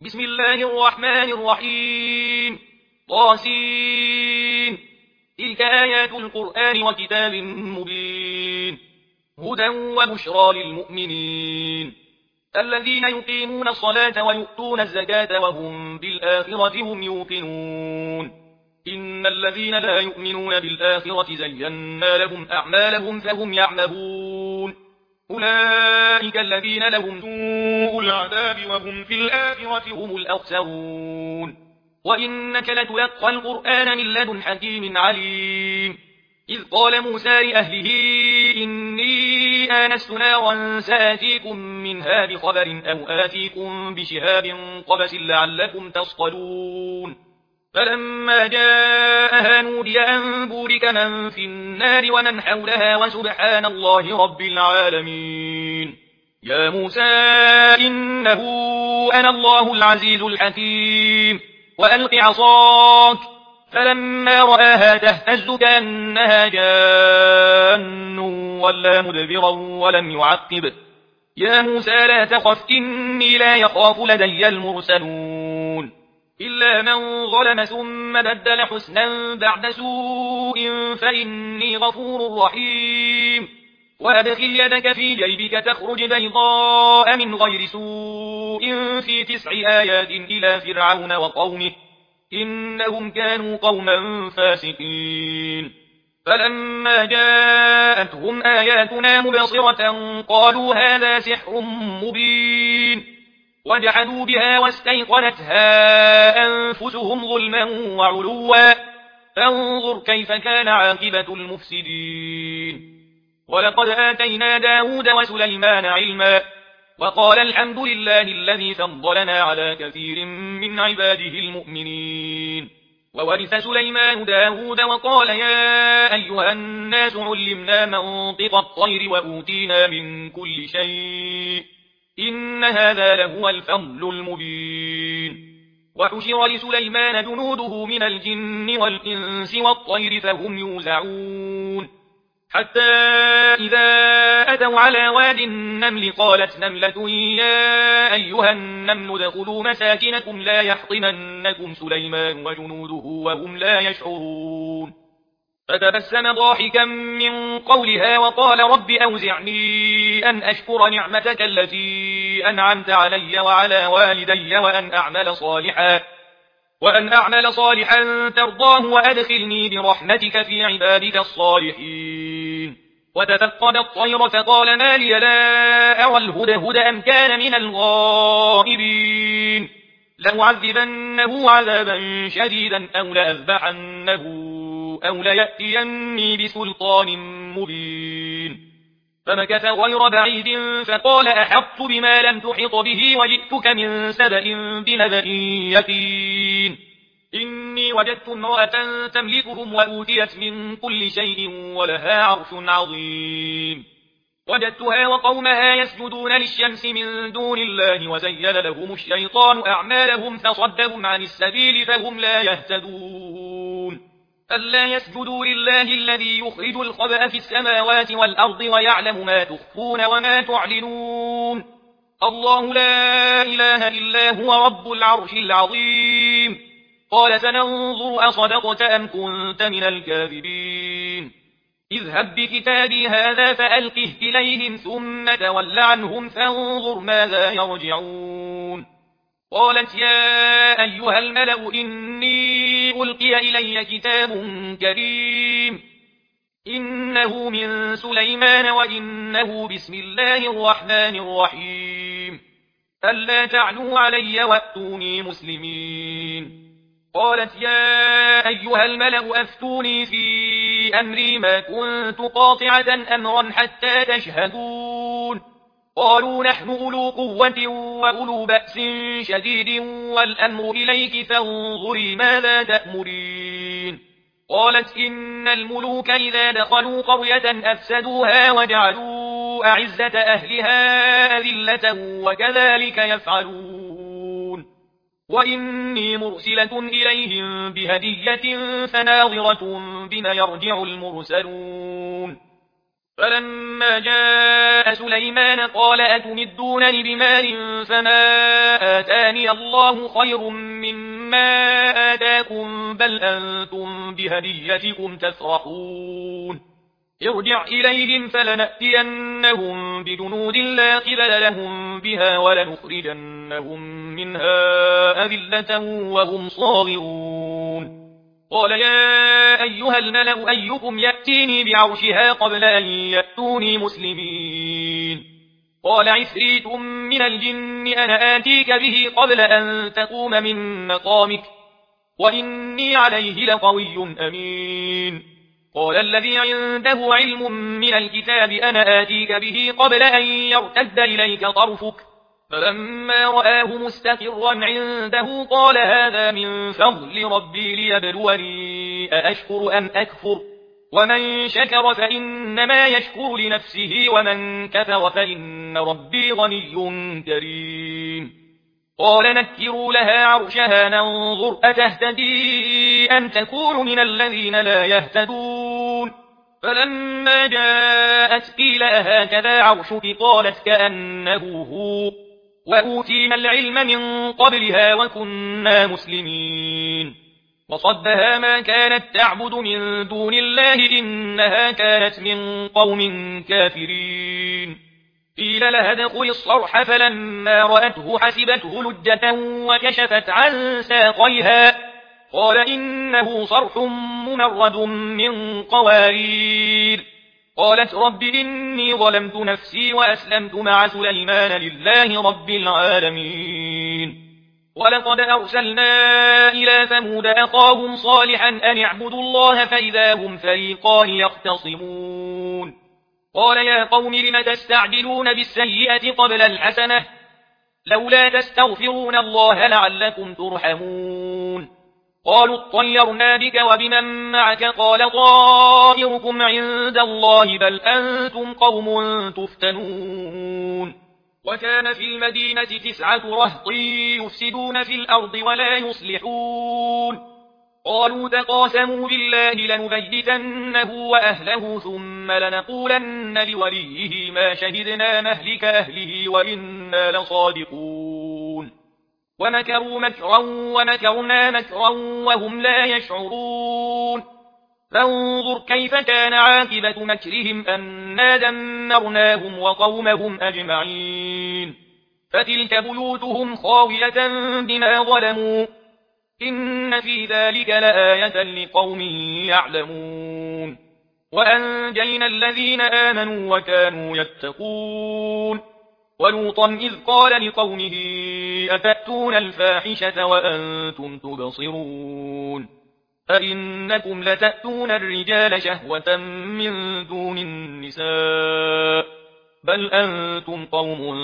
بسم الله الرحمن الرحيم طاسين تلك آيات القرآن وكتاب مبين هدى وبشرى للمؤمنين الذين يقيمون الصلاة ويؤتون الزكاة وهم بالآخرة هم يوقنون إن الذين لا يؤمنون بالآخرة زينا لهم أعمالهم فهم يعمهون أولئك الذين لهم سوء العذاب وهم في الآخرة هم الأخسرون وإنك لتلقى القرآن من لدن حكيم عليم إذ قال موسى لأهله إني آنست نارا سآتيكم منها بخبر أو آتيكم بشهاب قبس لعلكم تصطلون فلما جاءها نودي أن بورك من في النار ومن حولها وسبحان الله رب العالمين يا موسى إنه أنا الله العزيز الحكيم وألق عصاك فلما رآها تهتز كأنها جان ولا مدبرا ولم يعقب يا موسى لا تخف إني لا يخاف لدي المرسلون إلا من ظلم ثم بدل حسنا بعد سوء فإني غفور رحيم وأدخل يدك في جيبك تخرج بيضاء من غير سوء في 9 آيات إلى فرعون وقومه إنهم كانوا قوما فاسقين فلما جاءتهم آياتنا مبصرة قالوا هذا سحر مبين وجحدوا بها واستيقنتها أنفسهم ظلما وعلوا فانظر كيف كان عاقبة المفسدين ولقد آتينا داود وسليمان علما وقال الحمد لله الذي فضلنا على كثير من عباده المؤمنين وورث سليمان داود وقال يا أيها الناس علمنا منطق الطير وأوتينا من كل شيء إن هذا لهو الفضل المبين وحشر لسليمان جنوده من الجن والإنس والطير فهم يوزعون حتى إذا أتوا على واد النمل قالت نملة يا أيها النمل ادخلوا مساكنكم لا يحطمنكم سليمان وجنوده وهم لا يشعرون فتبسم ضاحكا من قولها وقال رب أوزعني أن أشكر نعمتك التي أنعمت علي وعلى والدي وأن أعمل صالحا ترضاه وأدخلني برحمتك في عبادك الصالحين وتفقد الطير فقال ما لي لا أرى الهدهد أم كان من الغائبين لأعذبنه عذابا شديدا أو لأذبحنه أو ليأتيني بسلطان مبين فمكث غير بعيد فقال أحطت بما لم تحط به وجئتك من سبأ بنبأ يقين إني وجدت امرأة تملكهم وأوتيت من كل شيء ولها عرش عظيم وجدتها وقومها يسجدون للشمس من دون الله وزين لهم الشيطان أعمالهم فصدهم عن السبيل فهم لا يهتدون ألا يسجدوا لله الذي يخرج الخبأ في السماوات والأرض ويعلم ما تخفون وما تعلنون الله لا إله إلا هو رب العرش العظيم قال سننظر أصدقت أم كنت من الكاذبين اذهب بكتابي هذا فألقه إليهم ثم تول عنهم فانظر ماذا يرجعون قالت يا أيها الملأ إني ألقي إلي كتاب كريم إنه من سليمان وإنه بسم الله الرحمن الرحيم ألا تعلوا علي وأتوني مسلمين قالت يا أيها الملأ أفتوني في أمري ما كنت قاطعة أمرا حتى تشهدون قالوا نحن أولو قوة وأولو بأس شديد والأمر إليك فانظري ماذا تأمرين قالت إن الملوك إذا دخلوا قرية أفسدوها وجعلوا أعزة أهلها أذلة وكذلك يفعلون وإني مرسلة إليهم بهدية فناظرة بما يرجع المرسلون فلما جاء سليمان قال أتمدونني بمال فما آتاني الله خير مما آتاكم بل أنتم بهديتكم تفرحون ارجع إليهم فلنأتينهم بجنود لا قبل لهم بها ولنخرجنهم منها أذلة وهم صاغرون قال يا أيها الملأ أيكم يأتيني بعرشها قبل أن يأتوني مسلمين قال عفريت من الجن أنا آتيك به قبل أن تقوم من مقامك وإني عليه لقوي أمين قال الذي عنده علم من الكتاب أنا آتيك به قبل أن يرتد إليك طرفك فلما رآه مستقرا عنده قال هذا من فضل ربي ليبلوني أأشكر أم أكفر ومن شكر فإنما يشكر لنفسه ومن كفر فإن ربي غني كريم قال نكروا لها عرشها ننظر أتهتدي أم تكون من الذين لا يهتدون فلما جاءت قيل أهكذا عرشك قالت كأنه هو وأوتينا العلم من قبلها وكنا مسلمين وصدها ما كانت تعبد من دون الله إنها كانت من قوم كافرين قيل لها ادخل الصرح فلما رأته حسبته لجة وكشفت عن ساقيها قال إنه صرح ممرد من قوارير قالت رب إني ظلمت نفسي وأسلمت مع سليمان لله رب العالمين ولقد أرسلنا إلى ثمود أخاهم صالحا أن اعبدوا الله فإذا هم فريقان يختصمون قال يا قوم لم تستعجلون بالسيئة قبل الحسنة لولا تستغفرون الله لعلكم ترحمون قالوا اطيرنا بك وبمن معك قال طائركم عند الله بل أنتم قوم تفتنون وكان في المدينة 9 رهط يفسدون في الأرض ولا يصلحون قالوا تقاسموا بالله لنبيتنه وأهله ثم لنقولن لوليه ما شهدنا مهلك أهله وإنا لصادقون ومكروا مكرا ومكرنا مكرا وهم لا يشعرون فانظر كيف كان عاقبة مكرهم أنا دمرناهم وقومهم أجمعين فتلك بيوتهم خاوية بما ظلموا إن في ذلك لآية لقوم يعلمون وأنجينا الذين آمنوا وكانوا يتقون ولوطا إذ قال لقومه أتأتون الفاحشة وأنتم تبصرون أئنكم لتأتون الرجال شهوة من دون النساء بل أنتم قوم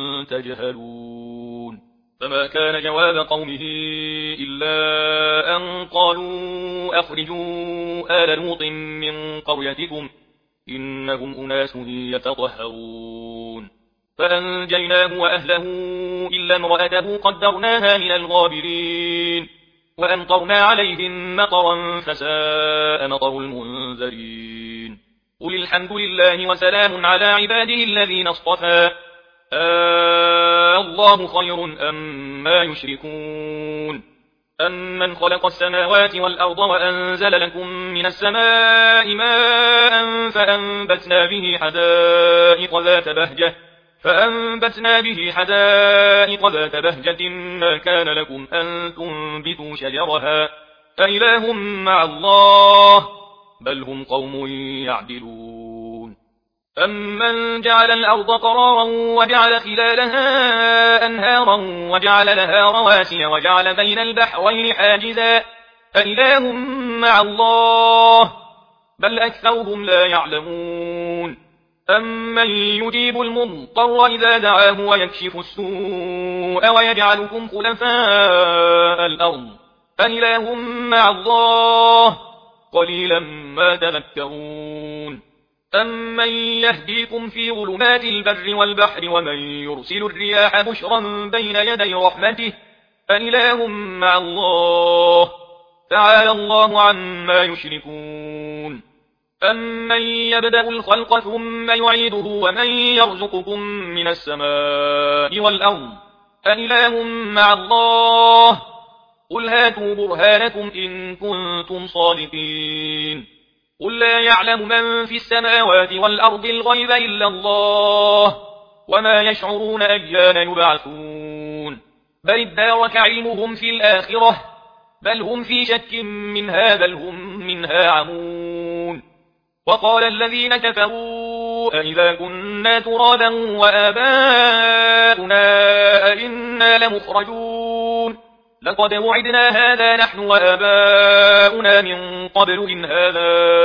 تجهلون فما كان جواب قومه إلا أن قالوا أخرجوا آل لوط من قريتكم إنهم أناس يتطهرون فأنجيناه وأهله إلا امرأته قدرناها من الغابرين وأمطرنا عليهم مطرا فساء مطر المنذرين قل الحمد لله وسلام على عباده الذين اصطفى الله خير أما يشركون أمن خلق السماوات والأرض وأنزل لكم من السماء ماء فأنبتنا به حدائق ذات بهجة ما كان لكم أن تنبتوا شجرها أإله مع الله بل هم قوم يعدلون أمن جعل الأرض قرارا وجعل خلالها أنهارا وجعل لها رواسي وجعل بين البحرين حاجزا أإله مع الله بل أكثرهم لا يعلمون أمن يجيب المضطر إذا دعاه ويكشف السوء ويجعلكم خلفاء الأرض أإله مع الله قليلا ما تذكرون أمن يهديكم في ظلمات البر والبحر ومن يرسل الرياح بشرا بين يدي رحمته أإله مع الله تعالى الله عما يشركون أمن يبدأ الخلق ثم يعيده ومن يرزقكم من السماء والأرض أإله مع الله قل هاتوا برهانكم إن كنتم صادقين قل لا يعلم من في السماوات والأرض الغيب إلا الله وما يشعرون أيان يبعثون بل ادارك علمهم في الآخرة بل هم في شك منها بل هم منها عمون وقال الذين كفروا أئذا كنا ترابا وآباؤنا أئنا لمخرجون لقد وعدنا هذا نحن وآباؤنا من قبل إن هذا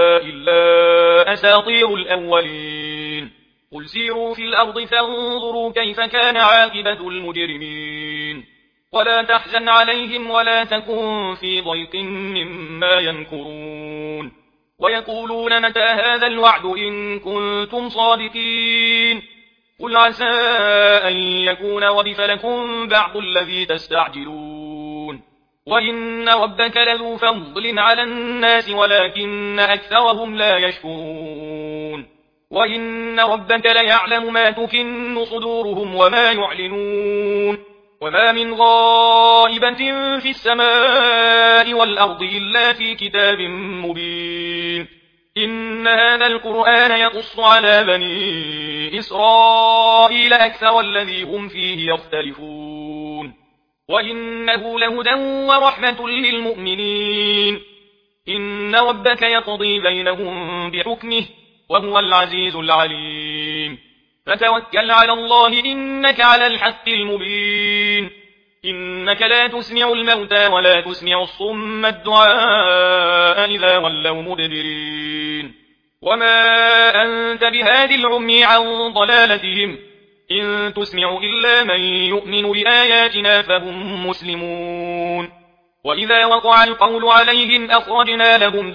إلا أساطير الأولين قل سيروا في الأرض فانظروا كيف كان عاقبة المجرمين ولا تحزن عليهم ولا تكن في ضيق مما يمكرون ويقولون متى هذا الوعد إن كنتم صادقين قل عسى أن يكون ردف لكم بعض الذي تستعجلون وإن ربك لذو فضل على الناس ولكن أكثرهم لا يشكرون وإن ربك ليعلم ما تكن صدورهم وما يعلنون وما من غائبة في السماء والأرض إلا في كتاب مبين إن هذا القرآن يقص على بني إسرائيل أكثر الذي هم فيه يختلفون وإنه لهدى ورحمة للمؤمنين إن ربك يقضي بينهم بحكمه وهو العزيز العليم فتوكل على الله إنك على الحق المبين إنك لا تسمع الموتى ولا تسمع الصم الدعاء إذا ولوا مدبرين وما أنت بهادي العمي عن ضلالتهم إن تسمع إلا من يؤمن بآياتنا فهم مسلمون وإذا وقع القول عليهم أخرجنا لهم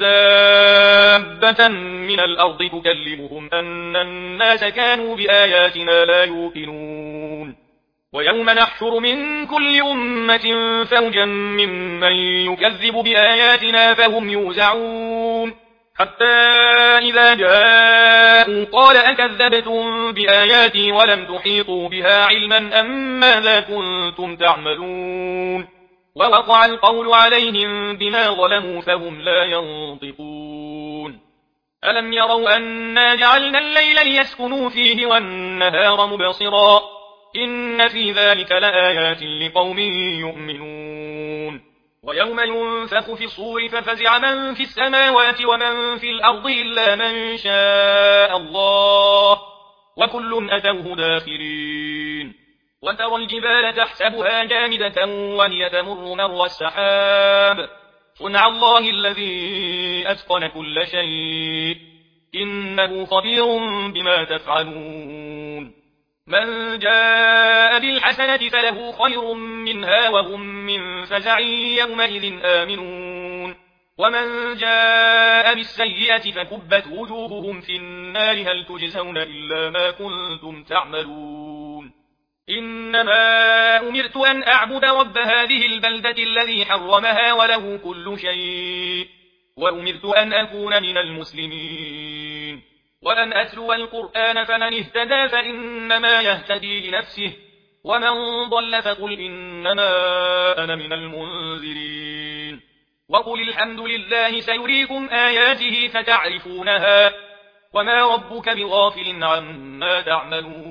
دابة من الأرض تكلمهم أن الناس كانوا بآياتنا لا يوقنون ويوم نحشر من كل أمة فوجا ممن يكذب بآياتنا فهم يوزعون حتى إذا جاءوا قال أكذبتم بآياتي ولم تحيطوا بها علما أم ماذا كنتم تعملون ووقع القول عليهم بما ظلموا فهم لا ينطقون ألم يروا أنا جعلنا الليل ليسكنوا فيه والنهار مبصرا إن في ذلك لآيات لقوم يؤمنون ويوم ينفخ في الصور ففزع من في السماوات ومن في الأرض إلا من شاء الله وكل أتوه داخرين وترى الجبال تحسبها جامدة وهي تمر مر السحاب صنع الله الذي أتقن كل شيء إنه خبير بما تفعلون من جاء بالحسنة فله خير منها وهم من فزع يومئذ آمنون ومن جاء بالسيئة فكبت وجوههم في النار هل تجزون إلا ما كنتم تعملون إنما أمرت أن أعبد رب هذه البلدة الذي حرمها وله كل شيء وأمرت أن أكون من المسلمين وأن أتلو القرآن فمن اهتدى فإنما يهتدي لنفسه ومن ضل فقل إنما أنا من المنذرين وقل الحمد لله سيريكم آياته فتعرفونها وما ربك بغافل عما تعملون